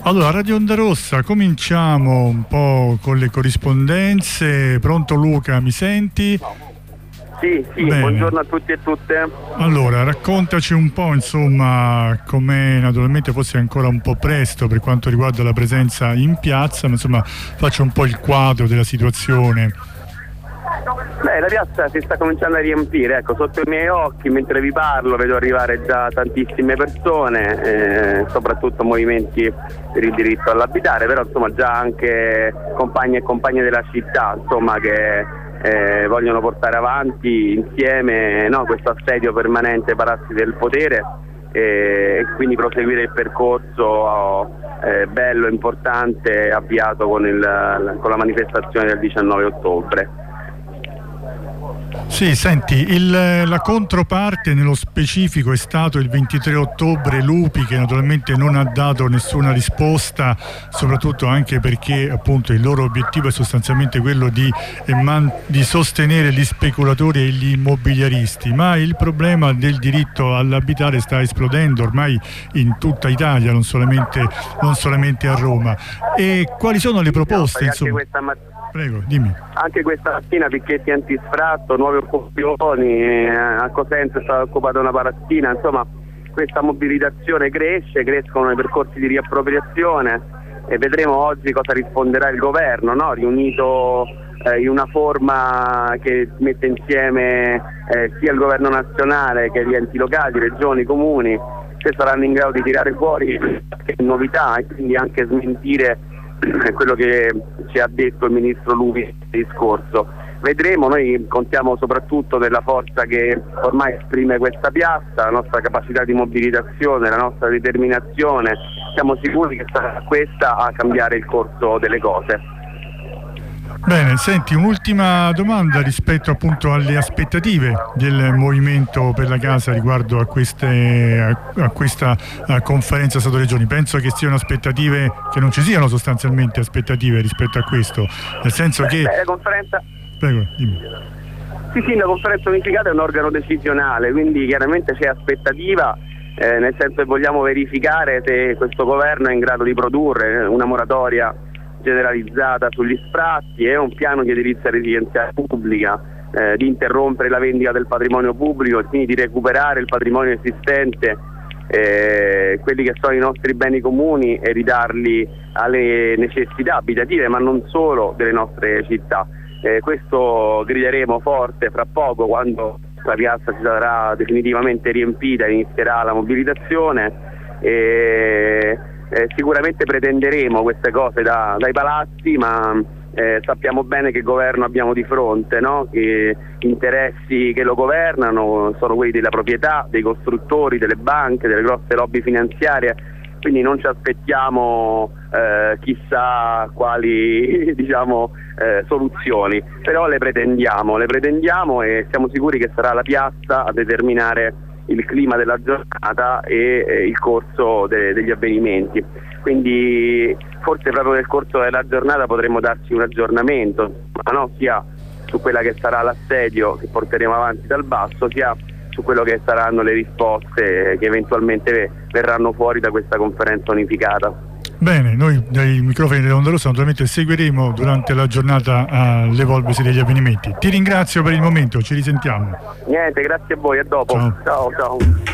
Allora, Radio Onda Rossa, cominciamo un po' con le corrispondenze. Pronto Luca, mi senti? Sì, Bene. Buongiorno a tutti e tutte. Allora, raccontaci un po', insomma, com'è, naturalmente forse è ancora un po' presto per quanto riguarda la presenza in piazza, ma insomma faccio un po' il quadro della situazione. Beh, la piazza si sta cominciando a riempire, ecco, sotto i miei occhi, mentre vi parlo, vedo arrivare già tantissime persone, soprattutto movimenti per il diritto all'abitare, però insomma già anche compagni e compagne della città, insomma, che vogliono portare avanti insieme, no, questo assedio permanente ai palazzi del potere e quindi proseguire il percorso bello, importante, avviato con la manifestazione del 19 ottobre. Sì, senti, la controparte nello specifico è stato il 23 ottobre Lupi, che naturalmente non ha dato nessuna risposta, soprattutto anche perché appunto il loro obiettivo è sostanzialmente quello di sostenere gli speculatori e gli immobiliaristi, ma il problema del diritto all'abitare sta esplodendo ormai in tutta Italia, non solamente a Roma. E quali sono le proposte, insomma? Prego, dimmi. Anche questa mattina picchetti antisfratto, nuove occupazioni, a Cosenza è stata occupata una palazzina, insomma questa mobilitazione crescono i percorsi di riappropriazione e vedremo oggi cosa risponderà il governo, no? Riunito in una forma che mette insieme sia il governo nazionale che gli enti locali, regioni, comuni, che saranno in grado di tirare fuori novità e quindi anche smentire quello che ci ha detto il ministro Lupi nel discorso. Vedremo, noi contiamo soprattutto della forza che ormai esprime questa piazza, la nostra capacità di mobilitazione, la nostra determinazione, siamo sicuri che sarà questa a cambiare il corso delle cose. Bene, senti, un'ultima domanda rispetto appunto alle aspettative del Movimento per la Casa riguardo a questa conferenza Stato-Regioni. Penso che siano aspettative, che non ci siano sostanzialmente aspettative rispetto a questo, nel senso che... la conferenza... Prego, dimmi. Sì, la conferenza unificata è un organo decisionale, quindi chiaramente c'è aspettativa, nel senso che vogliamo verificare se questo governo è in grado di produrre una moratoria generalizzata sugli sfratti e un piano di edilizia residenziale pubblica, di interrompere la vendita del patrimonio pubblico e quindi di recuperare il patrimonio esistente, quelli che sono i nostri beni comuni e ridarli alle necessità abitative ma non solo delle nostre città. Questo grideremo forte fra poco quando la piazza si sarà definitivamente riempita e inizierà la mobilitazione. Sicuramente pretenderemo queste cose dai palazzi, ma sappiamo bene che governo abbiamo di fronte, no? Che interessi che lo governano sono quelli della proprietà, dei costruttori, delle banche, delle grosse lobby finanziarie, quindi non ci aspettiamo chissà quali soluzioni, però le pretendiamo e siamo sicuri che sarà la piazza a determinare il clima della giornata e il corso degli avvenimenti. Quindi forse proprio nel corso della giornata potremo darci un aggiornamento, no? Sia su quella che sarà l'assedio che porteremo avanti dal basso, sia su quello che saranno le risposte che eventualmente verranno fuori da questa conferenza unificata. Bene, noi dai microfoni dell'Onda Rossa naturalmente seguiremo durante la giornata l'evolversi degli avvenimenti. Ti ringrazio per il momento, ci risentiamo. Niente, grazie a voi, a dopo. Ciao. Ciao.